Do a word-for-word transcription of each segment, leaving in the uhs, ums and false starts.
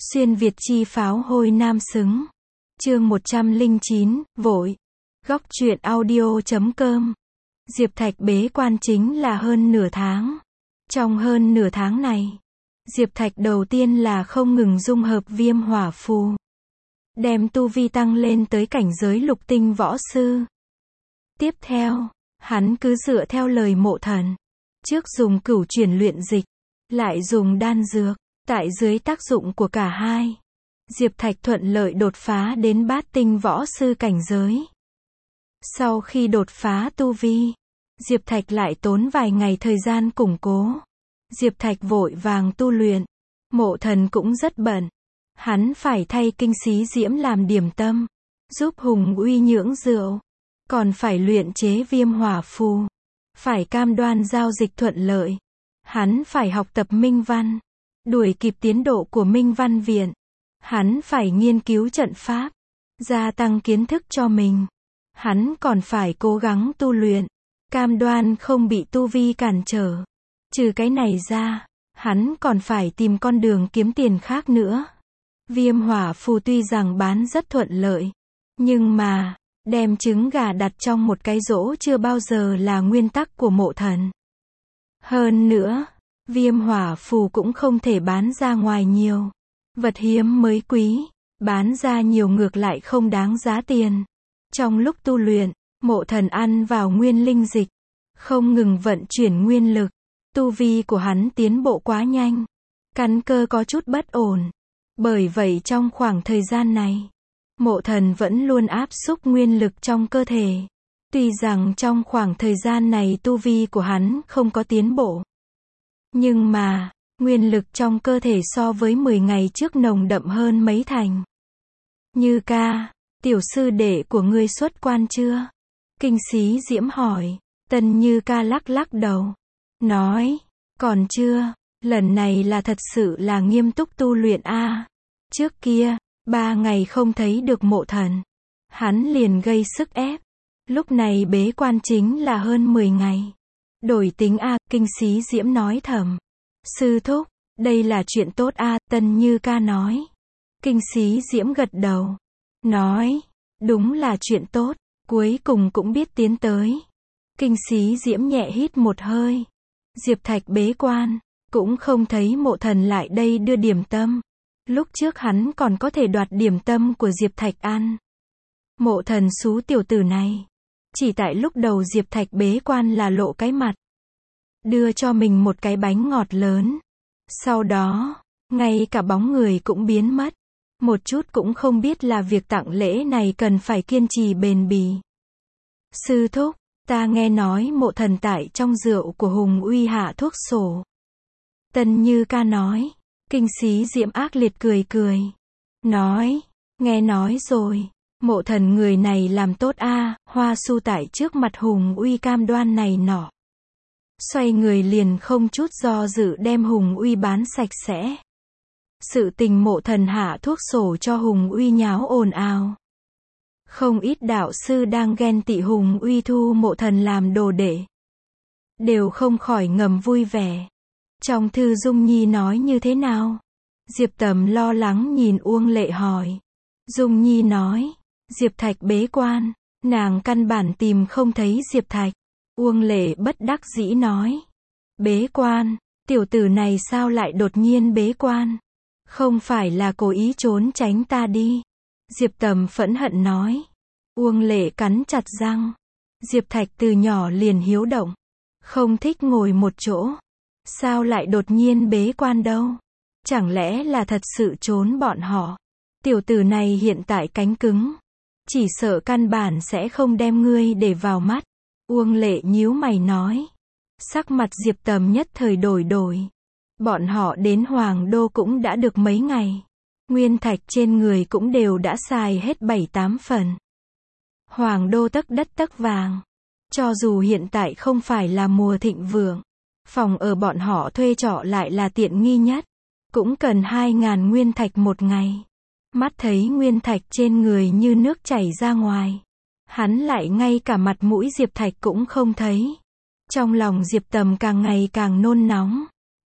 Xuyên Việt chi pháo hôi nam xứng. Chương một trăm lẻ chín, vội. Góc truyện audio chấm com. Diệp Thạch bế quan chính là hơn nửa tháng. Trong hơn nửa tháng này, Diệp Thạch đầu tiên là không ngừng dung hợp viêm hỏa phù, đem tu vi tăng lên tới cảnh giới lục tinh võ sư. Tiếp theo, hắn cứ dựa theo lời Mộ Thần, trước dùng cửu chuyển luyện dịch, lại dùng đan dược. Tại dưới tác dụng của cả hai, Diệp Thạch thuận lợi đột phá đến bát tinh võ sư cảnh giới. Sau khi đột phá tu vi, Diệp Thạch lại tốn vài ngày thời gian củng cố. Diệp Thạch vội vàng tu luyện. Mộ Thần cũng rất bận. Hắn phải thay Kinh Xí Diễm làm điểm tâm, giúp Hùng Uy nhưỡng rượu, còn phải luyện chế viêm hỏa phù, phải cam đoan giao dịch thuận lợi. Hắn phải học tập Minh Văn, đuổi kịp tiến độ của Minh Văn Viện. Hắn phải nghiên cứu trận pháp, gia tăng kiến thức cho mình. Hắn còn phải cố gắng tu luyện, cam đoan không bị tu vi cản trở. Trừ cái này ra, hắn còn phải tìm con đường kiếm tiền khác nữa. Viêm hỏa phù tuy rằng bán rất thuận lợi, nhưng mà, đem trứng gà đặt trong một cái rỗ chưa bao giờ là nguyên tắc của Mộ Thần. Hơn nữa, viêm hỏa phù cũng không thể bán ra ngoài nhiều. Vật hiếm mới quý, bán ra nhiều ngược lại không đáng giá tiền. Trong lúc tu luyện, Mộ Thần ăn vào nguyên linh dịch, không ngừng vận chuyển nguyên lực. Tu vi của hắn tiến bộ quá nhanh, căn cơ có chút bất ổn. Bởi vậy trong khoảng thời gian này, Mộ Thần vẫn luôn áp xúc nguyên lực trong cơ thể. Tuy rằng trong khoảng thời gian này tu vi của hắn không có tiến bộ, nhưng mà, nguyên lực trong cơ thể so với mười ngày trước nồng đậm hơn mấy thành. Như ca, tiểu sư đệ của ngươi xuất quan chưa? Kinh Xí Diễm hỏi. Tần Như ca lắc lắc đầu, nói, còn chưa, lần này là thật sự là nghiêm túc tu luyện a. Trước kia, ba ngày không thấy được Mộ Thần, hắn liền gây sức ép. Lúc này bế quan chính là hơn mười ngày. Đổi tính a, Kinh Xí Diễm nói thầm. Sư thúc, đây là chuyện tốt a, Tần Như ca nói. Kinh Xí Diễm gật đầu, nói, đúng là chuyện tốt, cuối cùng cũng biết tiến tới. Kinh Xí Diễm nhẹ hít một hơi. Diệp Thạch bế quan, cũng không thấy Mộ Thần lại đây đưa điểm tâm. Lúc trước hắn còn có thể đoạt điểm tâm của Diệp Thạch ăn. Mộ Thần xú tiểu tử này, chỉ tại lúc đầu Diệp Thạch bế quan là lộ cái mặt, đưa cho mình một cái bánh ngọt lớn. Sau đó, ngay cả bóng người cũng biến mất. Một chút cũng không biết là việc tặng lễ này cần phải kiên trì bền bỉ. Sư thúc, ta nghe nói Mộ Thần tại trong rượu của Hùng Uy hạ thuốc sổ. Tần Như ca nói. Kinh Xí Diễm ác liệt cười cười, nói, nghe nói rồi, Mộ Thần người này làm tốt a. Hoa Su tại trước mặt Hùng Uy cam đoan này nọ. Xoay người liền không chút do dự đem Hùng Uy bán sạch sẽ. Sự tình Mộ Thần hạ thuốc sổ cho Hùng Uy nháo ồn ào. Không ít đạo sư đang ghen tị Hùng Uy thu Mộ Thần làm đồ đệ, đều không khỏi ngầm vui vẻ. Trong thư Dung Nhi nói như thế nào? Diệp Tầm lo lắng nhìn Uông Lệ hỏi. Dung Nhi nói, Diệp Thạch bế quan, nàng căn bản tìm không thấy Diệp Thạch. Uông Lệ bất đắc dĩ nói, bế quan, tiểu tử này sao lại đột nhiên bế quan? Không phải là cố ý trốn tránh ta đi. Diệp Tầm phẫn hận nói. Uông Lệ cắn chặt răng. Diệp Thạch từ nhỏ liền hiếu động, không thích ngồi một chỗ. Sao lại đột nhiên bế quan đâu? Chẳng lẽ là thật sự trốn bọn họ? Tiểu tử này hiện tại cánh cứng, chỉ sợ căn bản sẽ không đem ngươi để vào mắt. Uông Lệ nhíu mày nói. Sắc mặt Diệp Tầm nhất thời đổi đổi. Bọn họ đến Hoàng Đô cũng đã được mấy ngày. Nguyên thạch trên người cũng đều đã xài hết bảy tám phần. Hoàng Đô tấc đất tấc vàng. Cho dù hiện tại không phải là mùa thịnh vượng, phòng ở bọn họ thuê trọ lại là tiện nghi nhất, cũng cần hai ngàn nguyên thạch một ngày. Mắt thấy nguyên thạch trên người như nước chảy ra ngoài, hắn lại ngay cả mặt mũi Diệp Thạch cũng không thấy. Trong lòng Diệp Tầm càng ngày càng nôn nóng.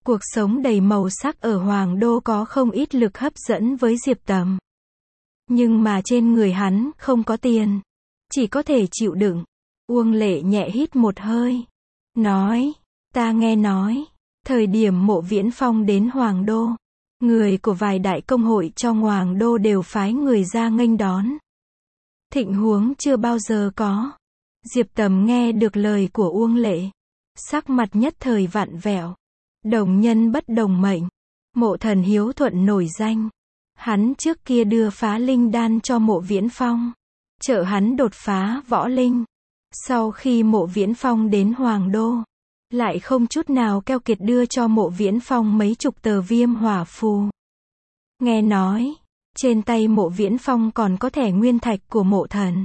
Cuộc sống đầy màu sắc ở Hoàng Đô có không ít lực hấp dẫn với Diệp Tầm. Nhưng mà trên người hắn không có tiền. Chỉ có thể chịu đựng. Uông Lệ nhẹ hít một hơi. Nói, ta nghe nói, thời điểm Mộ Viễn Phong đến Hoàng Đô, người của vài đại công hội trong Hoàng Đô đều phái người ra nghênh đón. Thịnh huống chưa bao giờ có. Diệp Tầm nghe được lời của Uông Lệ. Sắc mặt nhất thời vặn vẹo. Đồng nhân bất đồng mệnh. Mộ Thần hiếu thuận nổi danh. Hắn trước kia đưa phá linh đan cho Mộ Viễn Phong. Trợ hắn đột phá võ linh. Sau khi Mộ Viễn Phong đến Hoàng Đô, lại không chút nào keo kiệt đưa cho Mộ Viễn Phong mấy chục tờ viêm hỏa phù. Nghe nói, trên tay Mộ Viễn Phong còn có thẻ nguyên thạch của Mộ Thần.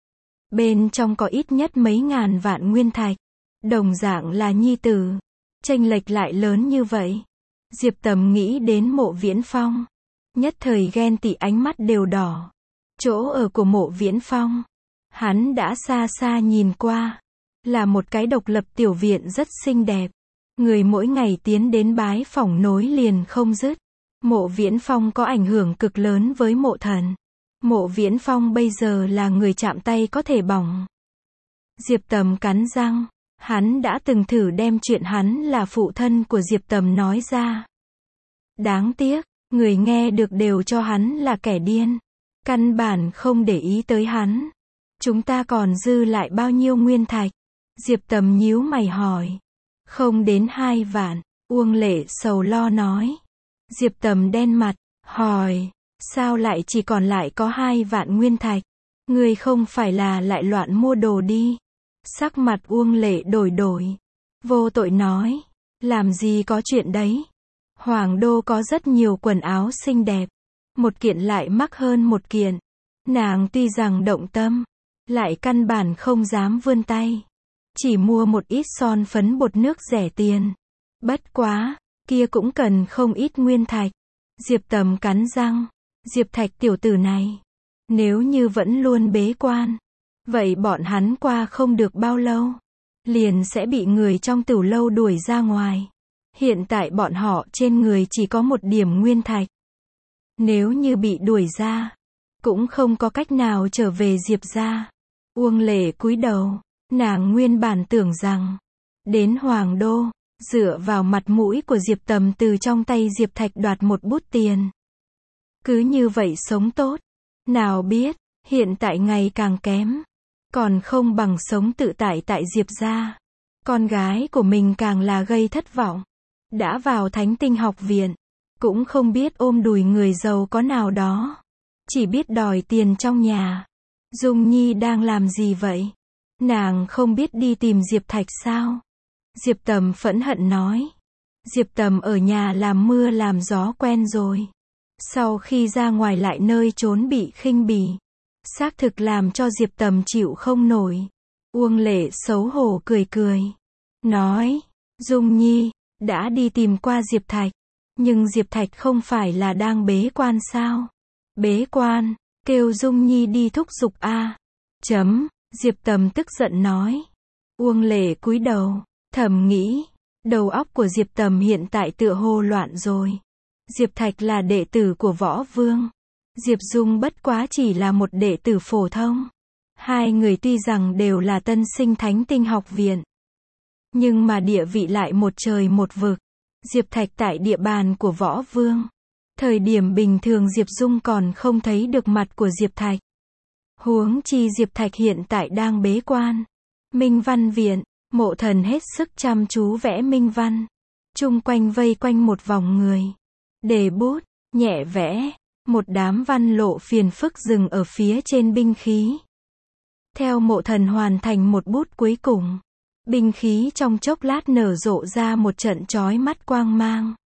Bên trong có ít nhất mấy ngàn vạn nguyên thạch. Đồng dạng là nhi tử. Chênh lệch lại lớn như vậy. Diệp Tầm nghĩ đến Mộ Viễn Phong. Nhất thời ghen tị, ánh mắt đều đỏ. Chỗ ở của Mộ Viễn Phong, hắn đã xa xa nhìn qua. Là một cái độc lập tiểu viện rất xinh đẹp. Người mỗi ngày tiến đến bái phỏng nối liền không dứt. Mộ Viễn Phong có ảnh hưởng cực lớn với Mộ Thần. Mộ Viễn Phong bây giờ là người chạm tay có thể bỏng. Diệp Tầm cắn răng. Hắn đã từng thử đem chuyện hắn là phụ thân của Diệp Tầm nói ra. Đáng tiếc, người nghe được đều cho hắn là kẻ điên. Căn bản không để ý tới hắn. Chúng ta còn dư lại bao nhiêu nguyên thạch? Diệp Tầm nhíu mày hỏi. Không đến hai vạn. Uông Lệ sầu lo nói. Diệp Tầm đen mặt, hỏi. Sao lại chỉ còn lại có hai vạn nguyên thạch? Người không phải là lại loạn mua đồ đi. Sắc mặt Uông Lệ đổi đổi. Vô tội nói. Làm gì có chuyện đấy. Hoàng Đô có rất nhiều quần áo xinh đẹp. Một kiện lại mắc hơn một kiện. Nàng tuy rằng động tâm, lại căn bản không dám vươn tay. Chỉ mua một ít son phấn bột nước rẻ tiền. Bất quá, kia cũng cần không ít nguyên thạch. Diệp Tầm cắn răng. Diệp Thạch tiểu tử này, nếu như vẫn luôn bế quan, vậy bọn hắn qua không được bao lâu, liền sẽ bị người trong tửu lâu đuổi ra ngoài. Hiện tại bọn họ trên người chỉ có một điểm nguyên thạch. Nếu như bị đuổi ra, cũng không có cách nào trở về Diệp gia. Uông Lệ cúi đầu, nàng nguyên bản tưởng rằng, đến Hoàng Đô, dựa vào mặt mũi của Diệp Tầm từ trong tay Diệp Thạch đoạt một bút tiền. Cứ như vậy sống tốt. Nào biết, hiện tại ngày càng kém. Còn không bằng sống tự tại tại Diệp gia. Con gái của mình càng là gây thất vọng. Đã vào Thánh Tinh học viện, cũng không biết ôm đùi người giàu có nào đó. Chỉ biết đòi tiền trong nhà. Dung Nhi đang làm gì vậy? Nàng không biết đi tìm Diệp Thạch sao? Diệp Tầm phẫn hận nói. Diệp Tầm ở nhà làm mưa làm gió quen rồi. Sau khi ra ngoài lại nơi trốn bị khinh bỉ. Xác thực làm cho Diệp Tầm chịu không nổi. Uông Lệ xấu hổ cười cười. Nói, Dung Nhi, đã đi tìm qua Diệp Thạch. Nhưng Diệp Thạch không phải là đang bế quan sao? Bế quan, kêu Dung Nhi đi thúc giục a. Chấm, Diệp Tầm tức giận nói. Uông Lệ cúi đầu, thầm nghĩ. Đầu óc của Diệp Tầm hiện tại tựa hồ loạn rồi. Diệp Thạch là đệ tử của Võ Vương. Diệp Dung bất quá chỉ là một đệ tử phổ thông. Hai người tuy rằng đều là tân sinh Thánh Tinh học viện, nhưng mà địa vị lại một trời một vực. Diệp Thạch tại địa bàn của Võ Vương. Thời điểm bình thường Diệp Dung còn không thấy được mặt của Diệp Thạch. Huống chi Diệp Thạch hiện tại đang bế quan. Minh Văn viện, Mộ Thần hết sức chăm chú vẽ minh văn. Chung quanh vây quanh một vòng người. Đề bút, nhẹ vẽ. Một đám văn lộ phiền phức dừng ở phía trên binh khí. Theo Mộ Thần hoàn thành một bút cuối cùng, binh khí trong chốc lát nở rộ ra một trận chói mắt quang mang.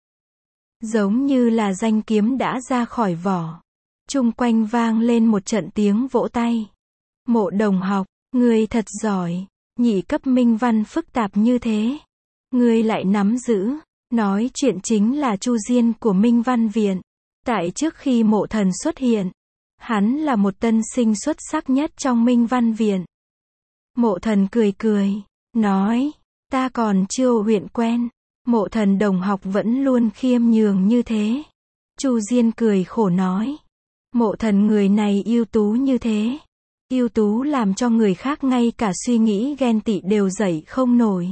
Giống như là danh kiếm đã ra khỏi vỏ. Chung quanh vang lên một trận tiếng vỗ tay. Mộ đồng học, ngươi thật giỏi, nhị cấp minh văn phức tạp như thế. Ngươi lại nắm giữ. Nói chuyện chính là Chu Diên của Minh Văn viện. Tại trước khi Mộ Thần xuất hiện, hắn là một tân sinh xuất sắc nhất trong Minh Văn viện. Mộ Thần cười cười, nói, ta còn chưa huyện quen. Mộ Thần đồng học vẫn luôn khiêm nhường như thế. Chu Diên cười khổ nói. Mộ Thần người này ưu tú như thế. Ưu tú làm cho người khác ngay cả suy nghĩ ghen tị đều dậy không nổi.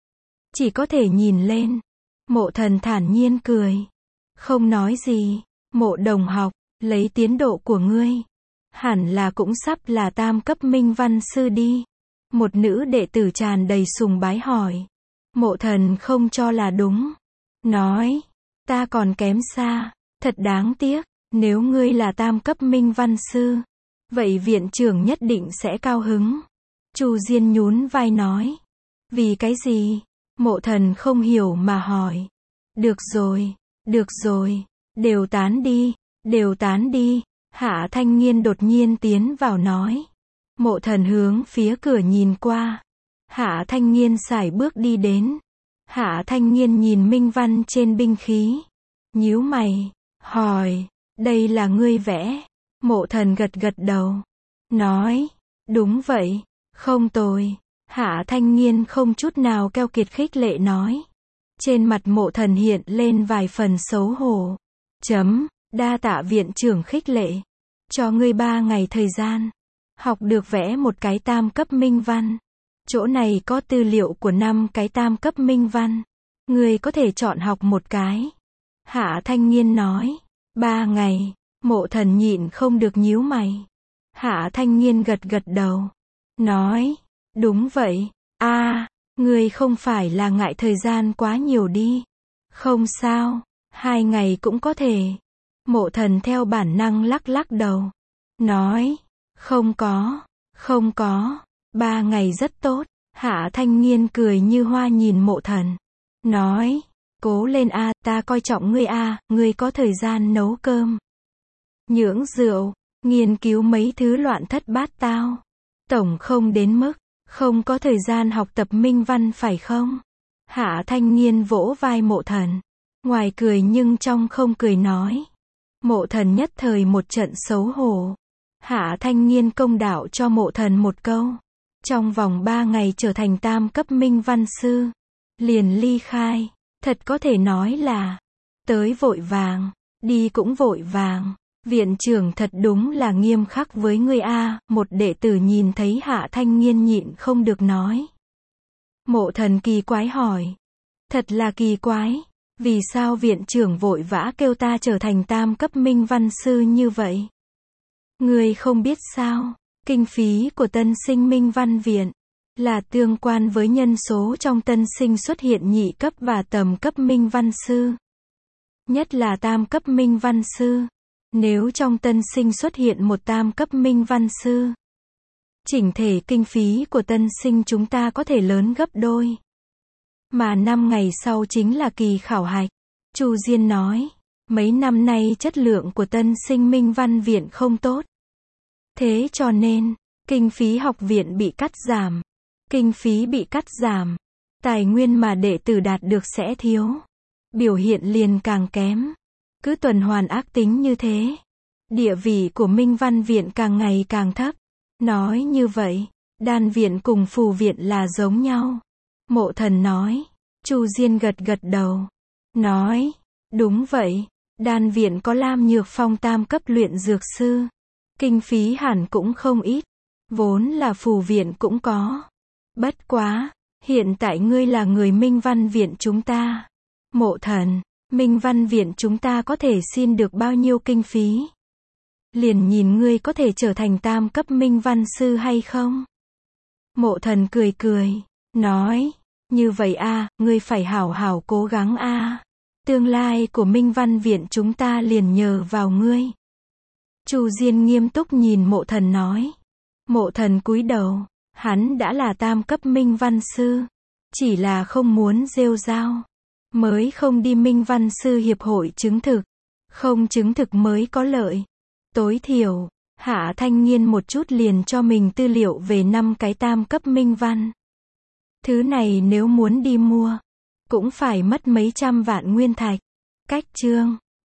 Chỉ có thể nhìn lên. Mộ Thần thản nhiên cười. Không nói gì. Mộ đồng học, lấy tiến độ của ngươi. Hẳn là cũng sắp là tam cấp minh văn sư đi. Một nữ đệ tử tràn đầy sùng bái hỏi. Mộ Thần không cho là đúng. Nói. Ta còn kém xa. Thật đáng tiếc. Nếu ngươi là tam cấp minh văn sư. Vậy viện trưởng nhất định sẽ cao hứng. Chu Diên nhún vai nói. Vì cái gì? Mộ Thần không hiểu mà hỏi. Được rồi. Được rồi. Đều tán đi. Đều tán đi. Hạ Thanh Nghiên đột nhiên tiến vào nói. Mộ Thần hướng phía cửa nhìn qua. Hạ Thanh Nghiên sải bước đi đến. Hạ Thanh Nghiên nhìn minh văn trên binh khí. Nhíu mày. Hỏi. Đây là ngươi vẽ. Mộ Thần gật gật đầu. Nói. Đúng vậy. Không tồi. Hạ Thanh Nghiên không chút nào keo kiệt khích lệ nói. Trên mặt Mộ Thần hiện lên vài phần xấu hổ. Chấm. Đa tạ viện trưởng khích lệ. Cho ngươi ba ngày thời gian. Học được vẽ một cái tam cấp minh văn. Chỗ này có tư liệu của năm cái tam cấp minh văn. Ngươi có thể chọn học một cái. Hạ Thanh Nghiên nói. Ba ngày. Mộ Thần nhịn không được nhíu mày. Hạ Thanh Nghiên gật gật đầu. Nói. Đúng vậy. a à, ngươi không phải là ngại thời gian quá nhiều đi. Không sao. Hai ngày cũng có thể. Mộ Thần theo bản năng lắc lắc đầu. Nói. Không có. Không có. Ba ngày rất tốt. Hạ Thanh Nghiên cười như hoa nhìn Mộ Thần. Nói. Cố lên a, ta coi trọng ngươi a, ngươi có thời gian nấu cơm. Nhưỡng rượu. Nghiên cứu mấy thứ loạn thất bát tao. Tổng không đến mức. Không có thời gian học tập minh văn phải không? Hạ Thanh Nghiên vỗ vai Mộ Thần. Ngoài cười nhưng trong không cười nói. Mộ Thần nhất thời một trận xấu hổ. Hạ Thanh Nghiên công đạo cho Mộ Thần một câu. Trong vòng ba ngày trở thành tam cấp minh văn sư. Liền ly khai. Thật có thể nói là. Tới vội vàng. Đi cũng vội vàng. Viện trưởng thật đúng là nghiêm khắc với ngươi a. Một đệ tử nhìn thấy Hạ Thanh Nghiên nhịn không được nói. Mộ Thần kỳ quái hỏi. Thật là kỳ quái. Vì sao viện trưởng vội vã kêu ta trở thành tam cấp minh văn sư như vậy? Ngươi không biết sao? Kinh phí của tân sinh minh văn viện là tương quan với nhân số trong tân sinh xuất hiện nhị cấp và tầm cấp minh văn sư. Nhất là tam cấp minh văn sư. Nếu trong tân sinh xuất hiện một tam cấp minh văn sư, chỉnh thể kinh phí của tân sinh chúng ta có thể lớn gấp đôi. Mà năm ngày sau chính là kỳ khảo hạch. Chu Diên nói, mấy năm nay chất lượng của tân sinh minh văn viện không tốt. Thế cho nên, kinh phí học viện bị cắt giảm. Kinh phí bị cắt giảm. Tài nguyên mà đệ tử đạt được sẽ thiếu. Biểu hiện liền càng kém. Cứ tuần hoàn ác tính như thế. Địa vị của minh văn viện càng ngày càng thấp. Nói như vậy, đan viện cùng phù viện là giống nhau. Mộ Thần nói. Chu Diên gật gật đầu. Nói. Đúng vậy. Đan viện có Lam Nhược Phong tam cấp luyện dược sư. Kinh phí hẳn cũng không ít. Vốn là phù viện cũng có. Bất quá. Hiện tại ngươi là người minh văn viện chúng ta. Mộ Thần. Minh văn viện chúng ta có thể xin được bao nhiêu kinh phí? Liền nhìn ngươi có thể trở thành tam cấp minh văn sư hay không? Mộ Thần cười cười. Nói. Như vậy a, ngươi phải hảo hảo cố gắng a. Tương lai của minh văn viện chúng ta liền nhờ vào ngươi. Chu Diên nghiêm túc nhìn Mộ Thần nói. Mộ Thần cúi đầu. Hắn đã là tam cấp minh văn sư. Chỉ là không muốn rêu rao. Mới không đi minh văn sư hiệp hội chứng thực. Không chứng thực mới có lợi. Tối thiểu, Hạ Thanh Nghiên một chút liền cho mình tư liệu về năm cái tam cấp minh văn. Thứ này nếu muốn đi mua, cũng phải mất mấy trăm vạn nguyên thạch. Cách chương